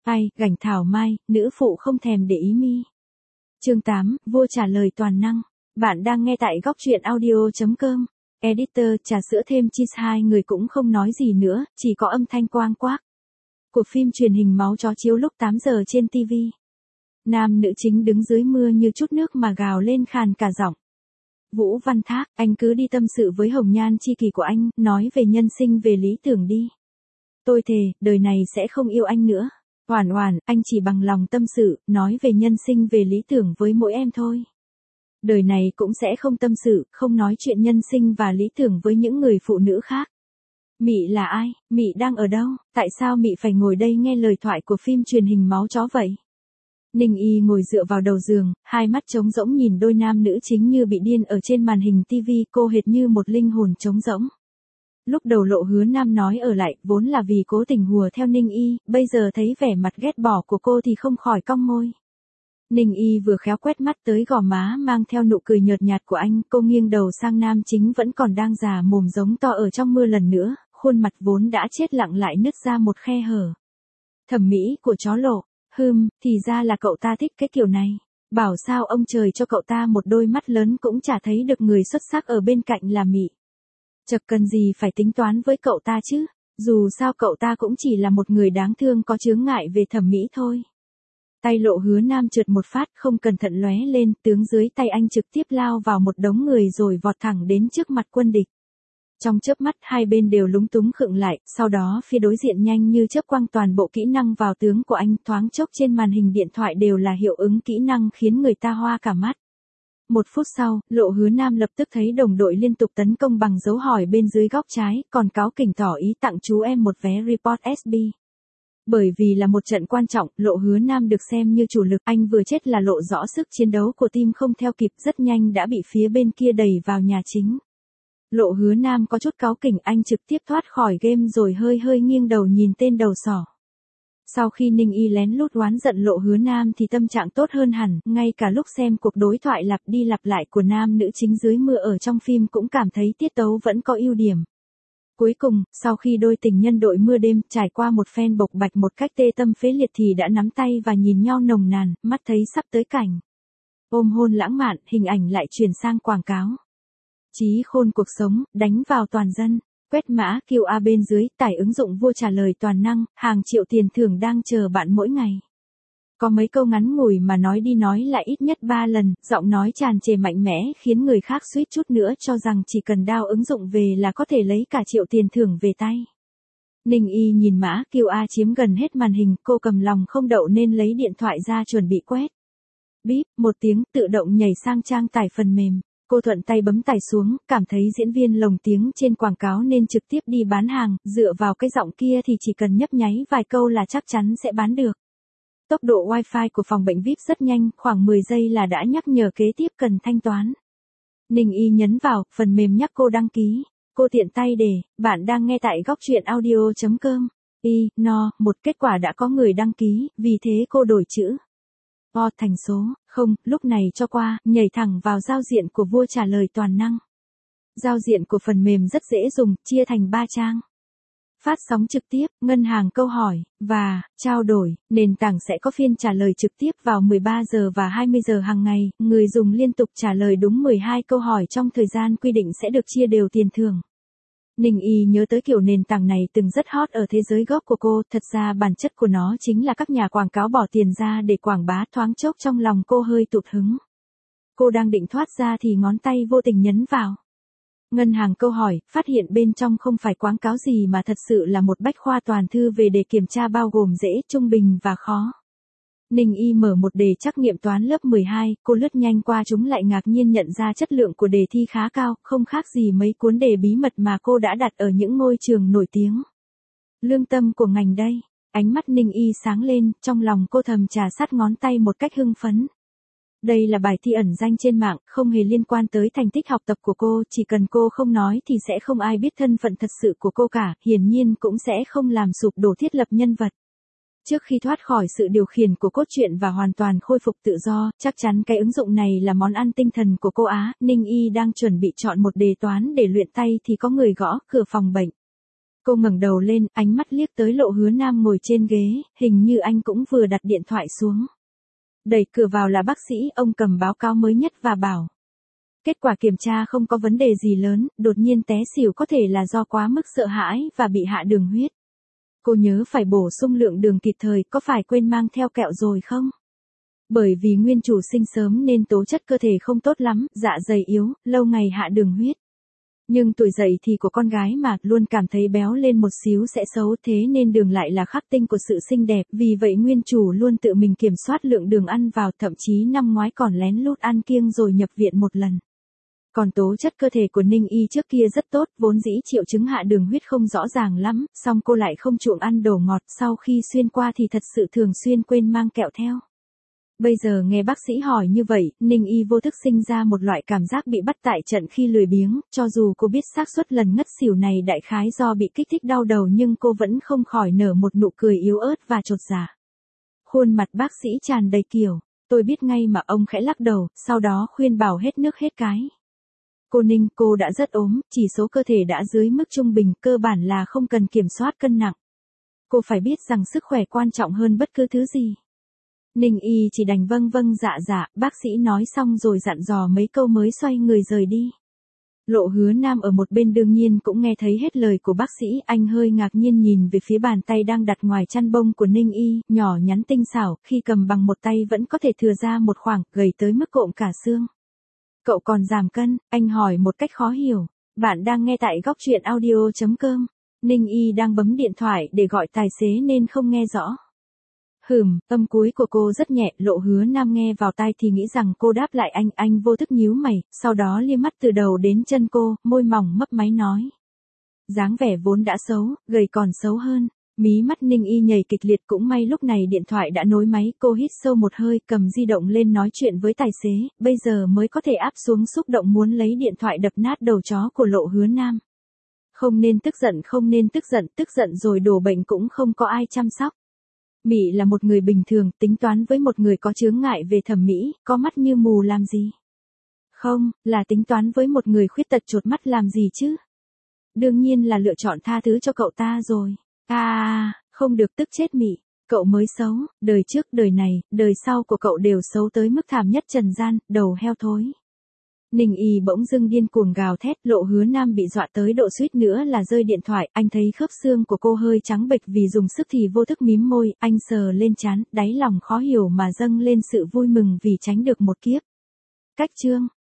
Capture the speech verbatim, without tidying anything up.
Ai, gảnh thảo mai, nữ phụ không thèm để ý mi. Chương tám, vua trả lời toàn năng. Bạn đang nghe tại góc truyện audio chấm com. Editor, trà sữa thêm cheese, hai người cũng không nói gì nữa, chỉ có âm thanh quang quác. Cuộc phim truyền hình Máu Chó chiếu lúc tám giờ trên ti vi. Nam nữ chính đứng dưới mưa như chút nước mà gào lên khàn cả giọng. Vũ Văn Thác, anh cứ đi tâm sự với hồng nhan chi kỷ của anh, nói về nhân sinh về lý tưởng đi. Tôi thề, đời này sẽ không yêu anh nữa. Oản Oản, anh chỉ bằng lòng tâm sự, nói về nhân sinh về lý tưởng với mỗi em thôi. Đời này cũng sẽ không tâm sự, không nói chuyện nhân sinh và lý tưởng với những người phụ nữ khác. Mị là ai? Mị đang ở đâu? Tại sao Mị phải ngồi đây nghe lời thoại của phim truyền hình Máu Chó vậy? Ninh Y ngồi dựa vào đầu giường, hai mắt trống rỗng nhìn đôi nam nữ chính như bị điên ở trên màn hình ti vi, cô hệt như một linh hồn trống rỗng. Lúc đầu Lộ Hứa Nam nói ở lại, vốn là vì cố tình hùa theo Ninh Y, bây giờ thấy vẻ mặt ghét bỏ của cô thì không khỏi cong môi. Ninh Y vừa khéo quét mắt tới gò má mang theo nụ cười nhợt nhạt của anh, cô nghiêng đầu sang nam chính vẫn còn đang già mồm giống to ở trong mưa lần nữa, khuôn mặt vốn đã chết lặng lại nứt ra một khe hở. Thẩm mỹ của chó Lộ, hừm, thì ra là cậu ta thích cái kiểu này. Bảo sao ông trời cho cậu ta một đôi mắt lớn cũng chả thấy được người xuất sắc ở bên cạnh là Mị. Chật cần gì phải tính toán với cậu ta chứ, dù sao cậu ta cũng chỉ là một người đáng thương có chướng ngại về thẩm mỹ thôi. Tay Lộ Hứa Nam trượt một phát không cẩn thận lóe lên, tướng dưới tay anh trực tiếp lao vào một đống người rồi vọt thẳng đến trước mặt quân địch. Trong chớp mắt hai bên đều lúng túng khựng lại, sau đó phía đối diện nhanh như chớp quăng toàn bộ kỹ năng vào tướng của anh, thoáng chốc trên màn hình điện thoại đều là hiệu ứng kỹ năng khiến người ta hoa cả mắt. Một phút sau, Lộ Hứa Nam lập tức thấy đồng đội liên tục tấn công bằng dấu hỏi bên dưới góc trái, còn cáu kỉnh tỏ ý tặng chú em một vé report ét bê. Bởi vì là một trận quan trọng, Lộ Hứa Nam được xem như chủ lực, anh vừa chết là lộ rõ sức chiến đấu của team không theo kịp, rất nhanh đã bị phía bên kia đẩy vào nhà chính. Lộ Hứa Nam có chút cáu kỉnh, anh trực tiếp thoát khỏi game rồi hơi hơi nghiêng đầu nhìn tên đầu sỏ. Sau khi Ninh Y lén lút oán giận Lộ Hứa Nam thì tâm trạng tốt hơn hẳn, ngay cả lúc xem cuộc đối thoại lặp đi lặp lại của nam nữ chính dưới mưa ở trong phim cũng cảm thấy tiết tấu vẫn có ưu điểm. Cuối cùng, sau khi đôi tình nhân đội mưa đêm trải qua một phen bộc bạch một cách tê tâm phế liệt thì đã nắm tay và nhìn nhau nồng nàn, mắt thấy sắp tới cảnh ôm hôn lãng mạn, hình ảnh lại chuyển sang quảng cáo. Chí khôn cuộc sống, đánh vào toàn dân. Quét mã quy rờ bên dưới, tải ứng dụng vua trả lời toàn năng, hàng triệu tiền thưởng đang chờ bạn mỗi ngày. Có mấy câu ngắn ngủi mà nói đi nói lại ít nhất ba lần, giọng nói tràn trề mạnh mẽ khiến người khác suýt chút nữa cho rằng chỉ cần đao ứng dụng về là có thể lấy cả triệu tiền thưởng về tay. Ninh Y nhìn mã quy rờ chiếm gần hết màn hình, cô cầm lòng không đậu nên lấy điện thoại ra chuẩn bị quét. Bíp, một tiếng, tự động nhảy sang trang tải phần mềm. Cô thuận tay bấm tải xuống, cảm thấy diễn viên lồng tiếng trên quảng cáo nên trực tiếp đi bán hàng, dựa vào cái giọng kia thì chỉ cần nhấp nháy vài câu là chắc chắn sẽ bán được. Tốc độ wifi của phòng bệnh vi ai pi rất nhanh, khoảng mười giây là đã nhắc nhở kế tiếp cần thanh toán. Ninh Y nhấn vào, phần mềm nhắc cô đăng ký. Cô tiện tay để, bạn đang nghe tại góc truyện audio chấm com. Y, no, một kết quả đã có người đăng ký, vì thế cô đổi chữ O thành số, không, lúc này cho qua, nhảy thẳng vào giao diện của vua trả lời toàn năng. Giao diện của phần mềm rất dễ dùng, chia thành ba trang. Phát sóng trực tiếp, ngân hàng câu hỏi, và, trao đổi, nền tảng sẽ có phiên trả lời trực tiếp vào mười ba giờ và hai mươi giờ hàng ngày, người dùng liên tục trả lời đúng mười hai câu hỏi trong thời gian quy định sẽ được chia đều tiền thưởng. Ninh Y nhớ tới kiểu nền tảng này từng rất hot ở thế giới gốc của cô, thật ra bản chất của nó chính là các nhà quảng cáo bỏ tiền ra để quảng bá, thoáng chốc trong lòng cô hơi tụt hứng. Cô đang định thoát ra thì ngón tay vô tình nhấn vào. Ngân hàng câu hỏi, phát hiện bên trong không phải quảng cáo gì mà thật sự là một bách khoa toàn thư về đề kiểm tra bao gồm dễ, trung bình và khó. Ninh Y mở một đề trắc nghiệm toán lớp mười hai, cô lướt nhanh qua chúng lại ngạc nhiên nhận ra chất lượng của đề thi khá cao, không khác gì mấy cuốn đề bí mật mà cô đã đặt ở những ngôi trường nổi tiếng. Lương tâm của ngành đây. Ánh mắt Ninh Y sáng lên, trong lòng cô thầm trà sát ngón tay một cách hưng phấn. Đây là bài thi ẩn danh trên mạng, không hề liên quan tới thành tích học tập của cô, chỉ cần cô không nói thì sẽ không ai biết thân phận thật sự của cô cả, hiển nhiên cũng sẽ không làm sụp đổ thiết lập nhân vật. Trước khi thoát khỏi sự điều khiển của cốt truyện và hoàn toàn khôi phục tự do, chắc chắn cái ứng dụng này là món ăn tinh thần của cô Á. Ninh Y đang chuẩn bị chọn một đề toán để luyện tay thì có người gõ cửa phòng bệnh. Cô ngẩng đầu lên, ánh mắt liếc tới Lộ Hứa Nam ngồi trên ghế, hình như anh cũng vừa đặt điện thoại xuống. Đẩy cửa vào là bác sĩ, ông cầm báo cáo mới nhất và bảo. Kết quả kiểm tra không có vấn đề gì lớn, đột nhiên té xỉu có thể là do quá mức sợ hãi và bị hạ đường huyết. Cô nhớ phải bổ sung lượng đường kịp thời, có phải quên mang theo kẹo rồi không? Bởi vì nguyên chủ sinh sớm nên tố chất cơ thể không tốt lắm, dạ dày yếu, lâu ngày hạ đường huyết. Nhưng tuổi dậy thì của con gái mà, luôn cảm thấy béo lên một xíu sẽ xấu, thế nên đường lại là khắc tinh của sự xinh đẹp, vì vậy nguyên chủ luôn tự mình kiểm soát lượng đường ăn vào, thậm chí năm ngoái còn lén lút ăn kiêng rồi nhập viện một lần. Còn tố chất cơ thể của Ninh Y trước kia rất tốt, vốn dĩ triệu chứng hạ đường huyết không rõ ràng lắm, song cô lại không chuộng ăn đồ ngọt, sau khi xuyên qua thì thật sự thường xuyên quên mang kẹo theo. Bây giờ nghe bác sĩ hỏi như vậy, Ninh Y vô thức sinh ra một loại cảm giác bị bắt tại trận khi lười biếng, cho dù cô biết xác suất lần ngất xỉu này đại khái do bị kích thích đau đầu nhưng cô vẫn không khỏi nở một nụ cười yếu ớt và chột dạ. Khuôn mặt bác sĩ tràn đầy kiểu, tôi biết ngay mà, ông khẽ lắc đầu, sau đó khuyên bảo hết nước hết cái. Cô Ninh, cô đã rất ốm, chỉ số cơ thể đã dưới mức trung bình, cơ bản là không cần kiểm soát cân nặng. Cô phải biết rằng sức khỏe quan trọng hơn bất cứ thứ gì. Ninh Y chỉ đành vâng vâng dạ dạ, bác sĩ nói xong rồi dặn dò mấy câu mới xoay người rời đi. Lộ Hứa Nam ở một bên đương nhiên cũng nghe thấy hết lời của bác sĩ, anh hơi ngạc nhiên nhìn về phía bàn tay đang đặt ngoài chăn bông của Ninh Y, nhỏ nhắn tinh xảo, khi cầm bằng một tay vẫn có thể thừa ra một khoảng, gầy tới mức cộm cả xương. Cậu còn giảm cân, anh hỏi một cách khó hiểu. Bạn đang nghe tại góc truyện audio chấm com. Ninh Y đang bấm điện thoại để gọi tài xế nên không nghe rõ. Hừm, âm cuối của cô rất nhẹ, Lộ Hứa Nam nghe vào tai thì nghĩ rằng cô đáp lại anh, anh vô thức nhíu mày, sau đó liếc mắt từ đầu đến chân cô, môi mỏng mấp máy nói. Dáng vẻ vốn đã xấu, gầy còn xấu hơn. Mí mắt Ninh Y nhảy kịch liệt, cũng may lúc này điện thoại đã nối máy, cô hít sâu một hơi, cầm di động lên nói chuyện với tài xế, bây giờ mới có thể áp xuống xúc động muốn lấy điện thoại đập nát đầu chó của Lộ Hứa Nam. Không nên tức giận, không nên tức giận, tức giận rồi đổ bệnh cũng không có ai chăm sóc. Mị là một người bình thường, tính toán với một người có chướng ngại về thẩm mỹ, có mắt như mù làm gì? Không, là tính toán với một người khuyết tật chột mắt làm gì chứ? Đương nhiên là lựa chọn tha thứ cho cậu ta rồi. À, không được tức chết Mị, cậu mới xấu, đời trước, đời này, đời sau của cậu đều xấu tới mức thảm nhất trần gian, đầu heo thối. Ninh Y bỗng dưng điên cuồng gào thét, Lộ Hứa Nam bị dọa tới độ suýt nữa là rơi điện thoại, anh thấy khớp xương của cô hơi trắng bệch vì dùng sức thì vô thức mím môi, anh sờ lên trán, đáy lòng khó hiểu mà dâng lên sự vui mừng vì tránh được một kiếp. Cách chương